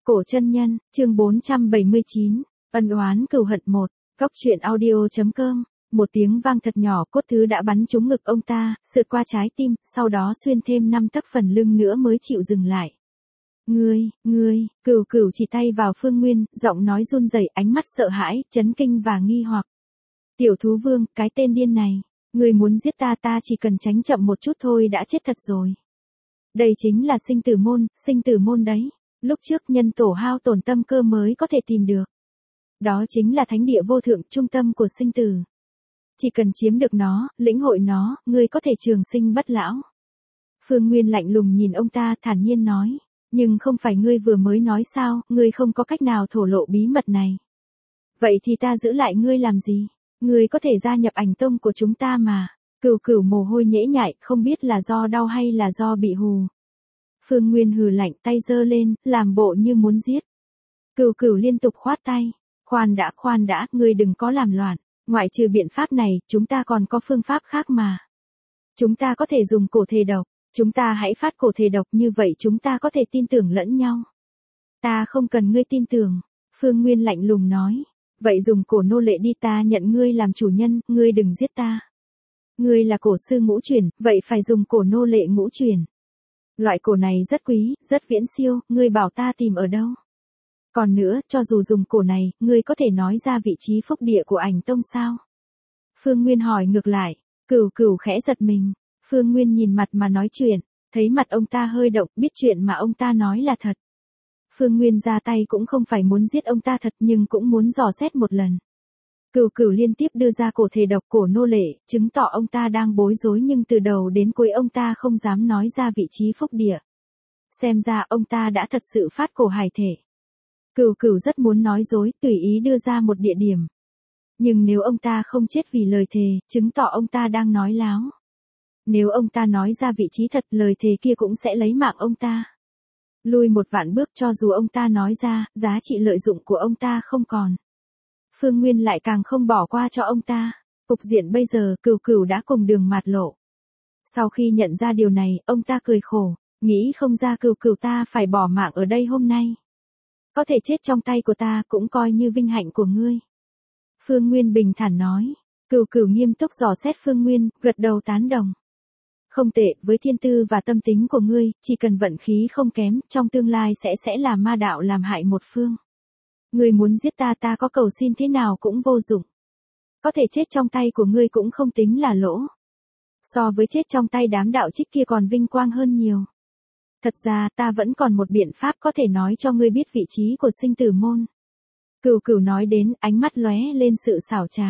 Cổ chân nhân, chương 479, ân oán cừu hận 1, góc truyện audio.com, một tiếng vang thật nhỏ, cốt thứ đã bắn trúng ngực ông ta, sượt qua trái tim, sau đó xuyên thêm 5 tấc phần lưng nữa mới chịu dừng lại. Ngươi, cừu cừu chỉ tay vào Phương Nguyên, giọng nói run rẩy, ánh mắt sợ hãi, chấn kinh và nghi hoặc. Tiểu thú vương, cái tên điên này, ngươi muốn giết ta chỉ cần tránh chậm một chút thôi đã chết thật rồi. Đây chính là sinh tử môn đấy. Lúc trước nhân tổ hao tổn tâm cơ mới có thể tìm được. Đó chính là thánh địa vô thượng, trung tâm của sinh tử. Chỉ cần chiếm được nó, lĩnh hội nó, ngươi có thể trường sinh bất lão. Phương Nguyên lạnh lùng nhìn ông ta, thản nhiên nói. Nhưng không phải ngươi vừa mới nói sao, ngươi không có cách nào thổ lộ bí mật này. Vậy thì ta giữ lại ngươi làm gì? Ngươi có thể gia nhập ảnh tông của chúng ta mà. Cừu cừu mồ hôi nhễ nhại, không biết là do đau hay là do bị hù. Phương Nguyên hừ lạnh, tay giơ lên, làm bộ như muốn giết. Cừu cừu liên tục khoát tay. Khoan đã, ngươi đừng có làm loạn. Ngoại trừ biện pháp này, chúng ta còn có phương pháp khác mà. Chúng ta có thể dùng cổ thể độc. Chúng ta hãy phát cổ thể độc, như vậy chúng ta có thể tin tưởng lẫn nhau. Ta không cần ngươi tin tưởng. Phương Nguyên lạnh lùng nói. Vậy dùng cổ nô lệ đi, ta nhận ngươi làm chủ nhân, ngươi đừng giết ta. Ngươi là cổ sư ngũ chuyển, vậy phải dùng cổ nô lệ ngũ chuyển. Loại cổ này rất quý, rất viễn siêu, ngươi bảo ta tìm ở đâu? Còn nữa, cho dù dùng cổ này, ngươi có thể nói ra vị trí phúc địa của ảnh tông sao? Phương Nguyên hỏi ngược lại, cừu cừu khẽ giật mình. Phương Nguyên nhìn mặt mà nói chuyện, thấy mặt ông ta hơi động, biết chuyện mà ông ta nói là thật. Phương Nguyên ra tay cũng không phải muốn giết ông ta thật, nhưng cũng muốn dò xét một lần. Cừu cừu liên tiếp đưa ra cổ thể độc, cổ nô lệ, chứng tỏ ông ta đang bối rối, nhưng từ đầu đến cuối ông ta không dám nói ra vị trí phúc địa. Xem ra ông ta đã thật sự phát cổ hài thể. Cừu cừu rất muốn nói dối, tùy ý đưa ra một địa điểm. Nhưng nếu ông ta không chết vì lời thề, chứng tỏ ông ta đang nói láo. Nếu ông ta nói ra vị trí thật, lời thề kia cũng sẽ lấy mạng ông ta. Lui một vạn bước, cho dù ông ta nói ra, giá trị lợi dụng của ông ta không còn. Phương Nguyên lại càng không bỏ qua cho ông ta. Cục diện bây giờ, cừu cừu đã cùng đường mạt lộ. Sau khi nhận ra điều này, ông ta cười khổ, nghĩ không ra cừu cừu ta phải bỏ mạng ở đây hôm nay. Có thể chết trong tay của ta cũng coi như vinh hạnh của ngươi. Phương Nguyên bình thản nói. Cừu cừu nghiêm túc dò xét Phương Nguyên, gật đầu tán đồng. Không tệ, với thiên tư và tâm tính của ngươi, chỉ cần vận khí không kém, trong tương lai sẽ là ma đạo làm hại một phương. Ngươi muốn giết ta có cầu xin thế nào cũng vô dụng. Có thể chết trong tay của ngươi cũng không tính là lỗ. So với chết trong tay đám đạo trích kia còn vinh quang hơn nhiều. Thật ra ta vẫn còn một biện pháp có thể nói cho ngươi biết vị trí của sinh tử môn. Cừu cừu nói đến, ánh mắt lóe lên sự xảo trá.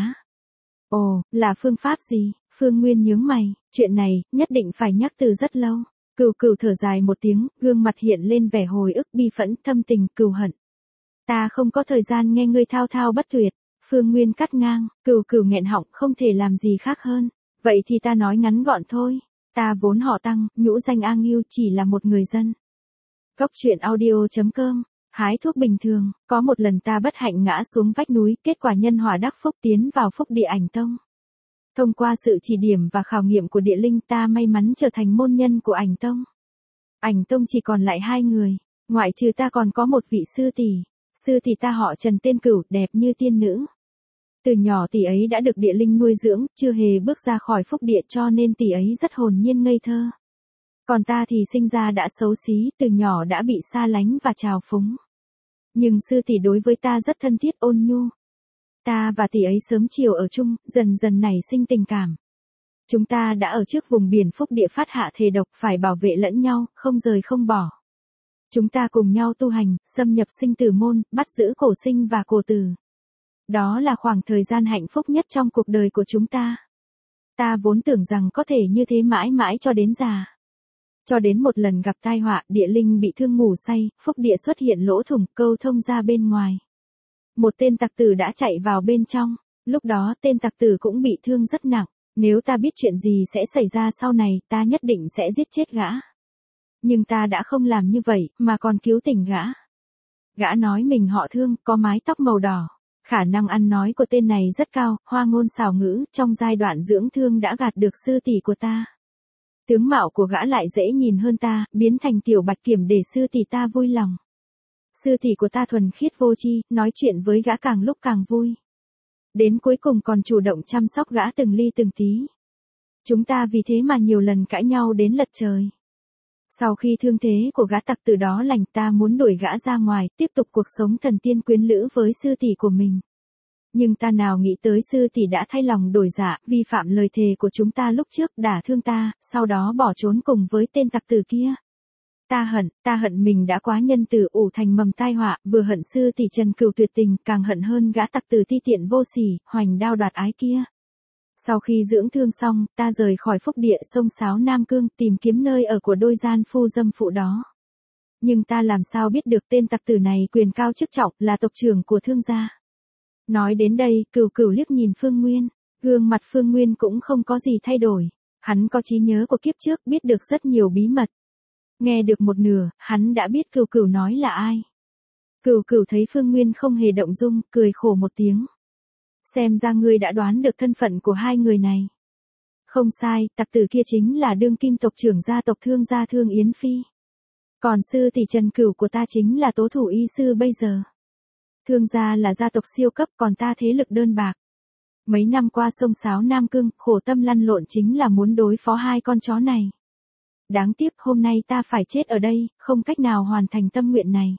Ồ, là phương pháp gì? Phương Nguyên nhướng mày, chuyện này, nhất định phải nhắc từ rất lâu. Cừu cừu thở dài một tiếng, gương mặt hiện lên vẻ hồi ức, bi phẫn, thâm tình, cừu hận. Ta không có thời gian nghe ngươi thao thao bất tuyệt. Phương Nguyên cắt ngang, cừu cừu nghẹn họng, không thể làm gì khác hơn. Vậy thì ta nói ngắn gọn thôi. Ta vốn họ Tăng, nhũ danh A Ngưu, chỉ là một người dân. Góc truyện audio.com, hái thuốc bình thường. Có một lần ta bất hạnh ngã xuống vách núi, kết quả nhân họa đắc phúc, tiến vào phúc địa ảnh tông. Thông qua sự chỉ điểm và khảo nghiệm của địa linh, ta may mắn trở thành môn nhân của ảnh tông. Ảnh tông chỉ còn lại 2 người, ngoại trừ ta còn có một vị sư tỷ. Sư tỷ ta họ Trần, tên Cửu, đẹp như tiên nữ. Từ nhỏ tỷ ấy đã được địa linh nuôi dưỡng, chưa hề bước ra khỏi phúc địa, cho nên tỷ ấy rất hồn nhiên ngây thơ. Còn ta thì sinh ra đã xấu xí, từ nhỏ đã bị xa lánh và trào phúng. Nhưng sư tỷ đối với ta rất thân thiết, ôn nhu. Ta và tỷ ấy sớm chiều ở chung, dần dần nảy sinh tình cảm. Chúng ta đã ở trước vùng biển phúc địa phát hạ thề độc, phải bảo vệ lẫn nhau, không rời không bỏ. Chúng ta cùng nhau tu hành, xâm nhập sinh tử môn, bắt giữ cổ sinh và cổ tử. Đó là khoảng thời gian hạnh phúc nhất trong cuộc đời của chúng ta. Ta vốn tưởng rằng có thể như thế mãi mãi cho đến già. Cho đến một lần gặp tai họa, địa linh bị thương ngủ say, phúc địa xuất hiện lỗ thủng, câu thông ra bên ngoài. Một tên tặc tử đã chạy vào bên trong, lúc đó tên tặc tử cũng bị thương rất nặng. Nếu ta biết chuyện gì sẽ xảy ra sau này, ta nhất định sẽ giết chết gã. Nhưng ta đã không làm như vậy, mà còn cứu tỉnh gã. Gã nói mình họ Thương, có mái tóc màu đỏ. Khả năng ăn nói của tên này rất cao, hoa ngôn xảo ngữ, trong giai đoạn dưỡng thương đã gạt được sư tỷ của ta. Tướng mạo của gã lại dễ nhìn hơn ta, biến thành tiểu bạch kiểm để sư tỷ ta vui lòng. Sư tỷ của ta thuần khiết vô tri, nói chuyện với gã càng lúc càng vui. Đến cuối cùng còn chủ động chăm sóc gã từng ly từng tí. Chúng ta vì thế mà nhiều lần cãi nhau đến lật trời. Sau khi thương thế của gã tặc từ đó lành, ta muốn đuổi gã ra ngoài, tiếp tục cuộc sống thần tiên quyến lữ với sư tỷ của mình. Nhưng ta nào nghĩ tới sư tỷ đã thay lòng đổi dạ, vi phạm lời thề của chúng ta lúc trước, đả thương ta, sau đó bỏ trốn cùng với tên tặc tử kia. Ta hận mình đã quá nhân từ, ủ thành mầm tai họa, vừa hận sư tỷ Trần Cửu tuyệt tình, càng hận hơn gã tặc tử ti tiện vô sỉ, hoành đao đoạt ái kia. Sau khi dưỡng thương xong, ta rời khỏi phúc địa sông Sáo Nam Cương, tìm kiếm nơi ở của đôi gian phu dâm phụ đó. Nhưng ta làm sao biết được tên tặc tử này quyền cao chức trọng, là tộc trưởng của Thương gia. Nói đến đây, Cửu Cửu liếc nhìn Phương Nguyên, gương mặt Phương Nguyên cũng không có gì thay đổi. Hắn có trí nhớ của kiếp trước, biết được rất nhiều bí mật. Nghe được một nửa, hắn đã biết Cửu Cửu nói là ai. Cửu Cửu thấy Phương Nguyên không hề động dung, cười khổ một tiếng. Xem ra ngươi đã đoán được thân phận của hai người này. Không sai, tặc tử kia chính là đương kim tộc trưởng gia tộc Thương gia Thương Yến Phi. Còn sư tỷ Trần Cửu của ta chính là tố thủ y sư bây giờ. Thương gia là gia tộc siêu cấp, còn ta thế lực đơn bạc. Mấy năm qua sông Sáo Nam Cương, khổ tâm lăn lộn chính là muốn đối phó hai con chó này. Đáng tiếc hôm nay ta phải chết ở đây, không cách nào hoàn thành tâm nguyện này.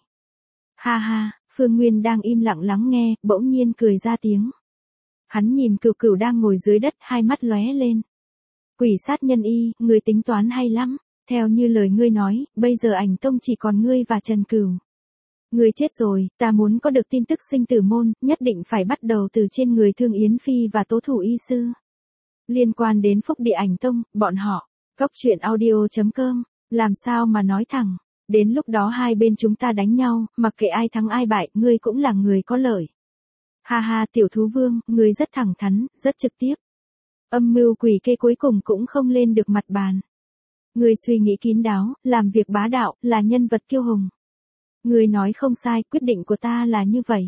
Ha ha, Phương Nguyên đang im lặng lắng nghe, bỗng nhiên cười ra tiếng. Hắn nhìn Cửu Cửu đang ngồi dưới đất, hai mắt lóe lên. Quỷ sát nhân y, ngươi tính toán hay lắm. Theo như lời ngươi nói, bây giờ Ảnh Tông chỉ còn ngươi và Trần Cửu. Ngươi chết rồi, ta muốn có được tin tức sinh tử môn, nhất định phải bắt đầu từ trên người Thương Yến Phi và tố thủ y sư. Liên quan đến phúc địa Ảnh Tông, bọn họ, goctruyện.audio.com, làm sao mà nói thẳng. Đến lúc đó hai bên chúng ta đánh nhau, mặc kệ ai thắng ai bại, ngươi cũng là người có lợi. Ha ha, tiểu thú vương, ngươi rất thẳng thắn, rất trực tiếp. Âm mưu quỷ kê cuối cùng cũng không lên được mặt bàn. Ngươi suy nghĩ kín đáo, làm việc bá đạo, là nhân vật kiêu hùng. Ngươi nói không sai, quyết định của ta là như vậy.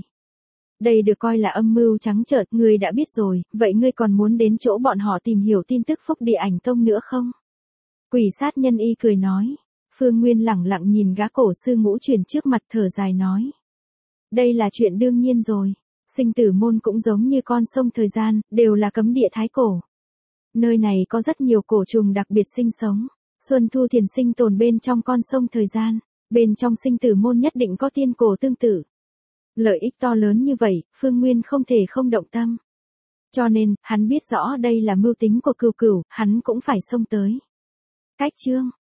Đây được coi là âm mưu trắng trợn, ngươi đã biết rồi, vậy ngươi còn muốn đến chỗ bọn họ tìm hiểu tin tức phúc địa Ảnh Tông nữa không? Quỷ sát nhân y cười nói. Phương Nguyên lẳng lặng nhìn gã cổ sư ngũ truyền trước mặt, thở dài nói. Đây là chuyện đương nhiên rồi. Sinh tử môn cũng giống như con sông thời gian, đều là cấm địa thái cổ. Nơi này có rất nhiều cổ trùng đặc biệt sinh sống. Xuân Thu Thiền sinh tồn bên trong con sông thời gian. Bên trong sinh tử môn nhất định có tiên cổ tương tự. Lợi ích to lớn như vậy, Phương Nguyên không thể không động tâm. Cho nên, hắn biết rõ đây là mưu tính của Cửu Cửu, hắn cũng phải xông tới. Cách chương